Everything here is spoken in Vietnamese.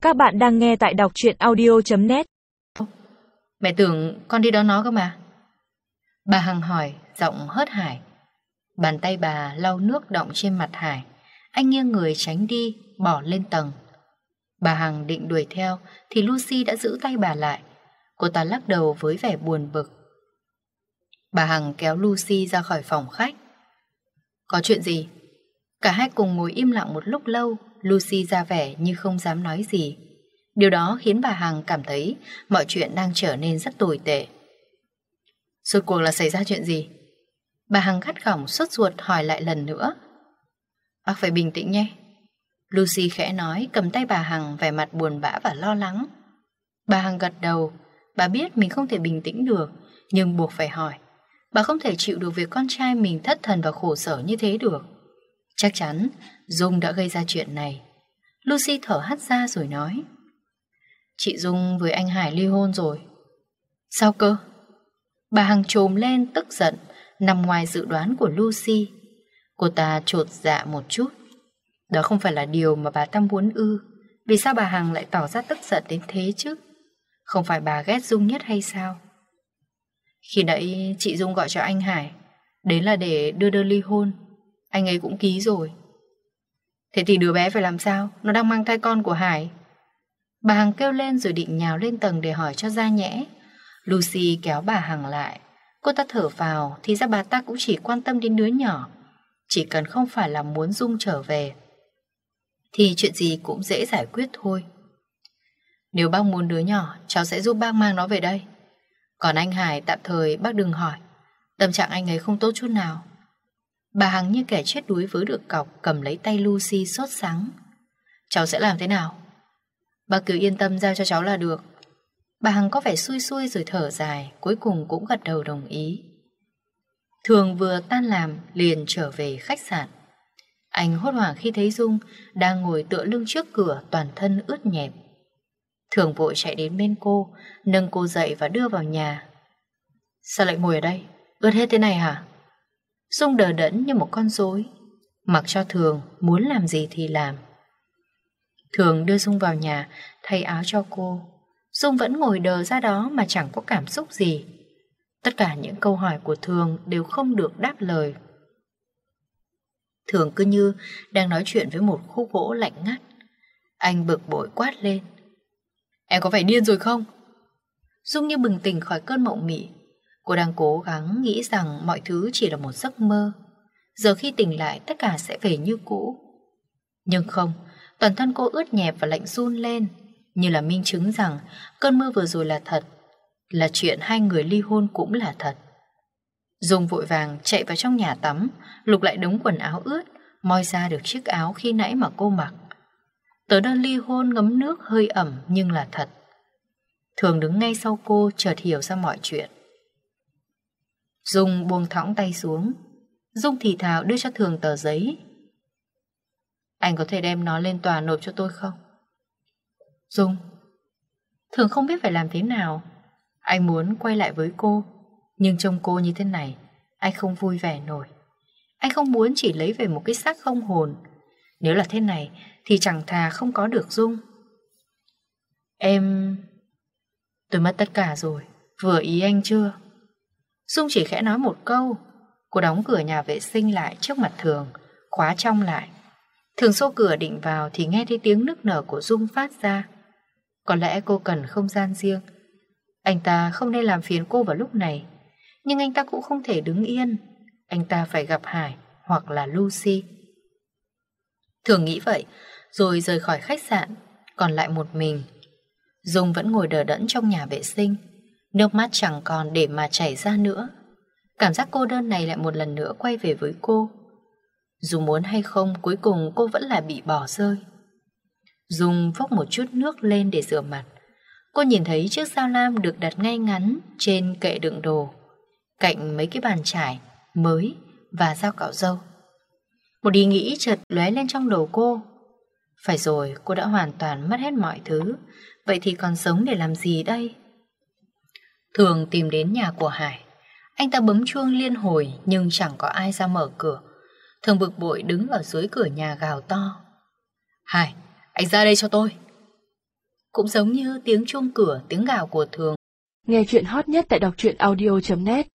Các bạn đang nghe tại đọc truyện audio.net. Mẹ tưởng con đi đón nó cơ mà. Bà Hằng hỏi, giọng hớt hải. Bàn tay bà lau nước đọng trên mặt Hải. Anh nghiêng người tránh đi, bỏ lên tầng. Bà Hằng định đuổi theo thì Lucy đã giữ tay bà lại. Cô ta lắc đầu với vẻ buồn bực. Bà Hằng kéo Lucy ra khỏi phòng khách. Có chuyện gì? Cả hai cùng ngồi im lặng một lúc lâu. Lucy ra vẻ như không dám nói gì. Điều đó khiến bà Hằng cảm thấy mọi chuyện đang trở nên rất tồi tệ. Rốt cuộc là xảy ra chuyện gì? Bà Hằng gắt gỏng sốt ruột hỏi lại lần nữa. Bác phải bình tĩnh nhé. Lucy khẽ nói, cầm tay bà Hằng, vẻ mặt buồn bã và lo lắng. Bà Hằng gật đầu. Bà biết mình không thể bình tĩnh được, nhưng buộc phải hỏi. Bà không thể chịu được việc con trai mình thất thần và khổ sở như thế được. Chắc chắn Dung đã gây ra chuyện này. Lucy thở hắt ra rồi nói. Chị Dung với anh Hải ly hôn rồi. Sao cơ? Bà Hằng trồm lên tức giận, nằm ngoài dự đoán của Lucy. Cô ta chột dạ một chút. Đó không phải là điều mà bà ta muốn ư. Vì sao bà Hằng lại tỏ ra tức giận đến thế chứ? Không phải bà ghét Dung nhất hay sao? Khi nãy chị Dung gọi cho anh Hải, đến là để đưa đơn ly hôn. Anh ấy cũng ký rồi. Thế thì đứa bé phải làm sao? Nó đang mang thai con của Hải. Bà Hằng kêu lên rồi định nhào lên tầng để hỏi cho ra nhẽ. Lucy kéo bà Hằng lại. Cô ta thở vào, thì ra bà ta cũng chỉ quan tâm đến đứa nhỏ. Chỉ cần không phải là muốn Dung trở về thì chuyện gì cũng dễ giải quyết thôi. Nếu bác muốn đứa nhỏ, cháu sẽ giúp bác mang nó về đây. Còn anh Hải tạm thời bác đừng hỏi. Tâm trạng anh ấy không tốt chút nào. Bà Hằng như kẻ chết đuối vớ được cọc, cầm lấy tay Lucy sốt sắng. Cháu sẽ làm thế nào? Bác cứ yên tâm giao cho cháu là được. Bà Hằng có vẻ xui xui rồi thở dài, cuối cùng cũng gật đầu đồng ý. Thường vừa tan làm liền trở về khách sạn. Anh hốt hoảng khi thấy Dung đang ngồi tựa lưng trước cửa, toàn thân ướt nhẹp. Thường vội chạy đến bên cô, nâng cô dậy và đưa vào nhà. Sao lại ngồi ở đây? Ướt hết thế này hả? Dung đờ đẫn như một con rối, mặc cho Thường muốn làm gì thì làm. Thường đưa Dung vào nhà, thay áo cho cô. Dung vẫn ngồi đờ ra đó mà chẳng có cảm xúc gì. Tất cả những câu hỏi của Thường đều không được đáp lời. Thường cứ như đang nói chuyện với một khúc gỗ lạnh ngắt. Anh bực bội quát lên. Em có phải điên rồi không? Dung như bừng tỉnh khỏi cơn mộng mị. Cô đang cố gắng nghĩ rằng mọi thứ chỉ là một giấc mơ. Giờ khi tỉnh lại tất cả sẽ về như cũ. Nhưng không, toàn thân cô ướt nhẹp và lạnh run lên, như là minh chứng rằng cơn mơ vừa rồi là thật, là chuyện hai người ly hôn cũng là thật. Dung vội vàng chạy vào trong nhà tắm, lục lại đống quần áo ướt, moi ra được chiếc áo khi nãy mà cô mặc. Tờ đơn ly hôn ngấm nước hơi ẩm nhưng là thật. Thường đứng ngay sau cô chợt hiểu ra mọi chuyện. Dung buông thõng tay xuống. Dung thì thào đưa cho Thường tờ giấy. Anh có thể đem nó lên tòa nộp cho tôi không? Dung. Thường không biết phải làm thế nào. Anh muốn quay lại với cô, nhưng trông cô như thế này, anh không vui vẻ nổi. Anh không muốn chỉ lấy về một cái xác không hồn. Nếu là thế này thì chẳng thà không có được Dung. Tôi mất tất cả rồi. Vừa ý anh chưa? Dung chỉ khẽ nói một câu. Cô đóng cửa nhà vệ sinh lại trước mặt Thường, khóa trong lại. Thường xô cửa định vào thì nghe thấy tiếng nức nở của Dung phát ra. Có lẽ cô cần không gian riêng. Anh ta không nên làm phiền cô vào lúc này. Nhưng anh ta cũng không thể đứng yên. Anh ta phải gặp Hải hoặc là Lucy. Thường nghĩ vậy rồi rời khỏi khách sạn, còn lại một mình. Dung vẫn ngồi đờ đẫn trong nhà vệ sinh. Nước mắt chẳng còn để mà chảy ra nữa. Cảm giác cô đơn này lại một lần nữa quay về với cô. Dù muốn hay không, cuối cùng cô vẫn là bị bỏ rơi. Dung vốc một chút nước lên để rửa mặt. Cô nhìn thấy chiếc dao lam được đặt ngay ngắn trên kệ đựng đồ, cạnh mấy cái bàn chải mới và dao cạo râu. Một ý nghĩ chợt lóe lên trong đầu cô. Phải rồi, cô đã hoàn toàn mất hết mọi thứ. Vậy thì còn sống để làm gì đây? Thường tìm đến nhà của Hải. Anh ta bấm chuông liên hồi nhưng chẳng có ai ra mở cửa. Thường bực bội đứng ở dưới cửa nhà gào to. Hải, anh ra đây cho tôi. cũng giống như tiếng chuông cửa, tiếng gào của Thường. Nghe chuyện hot nhất tại đọc truyện audio.net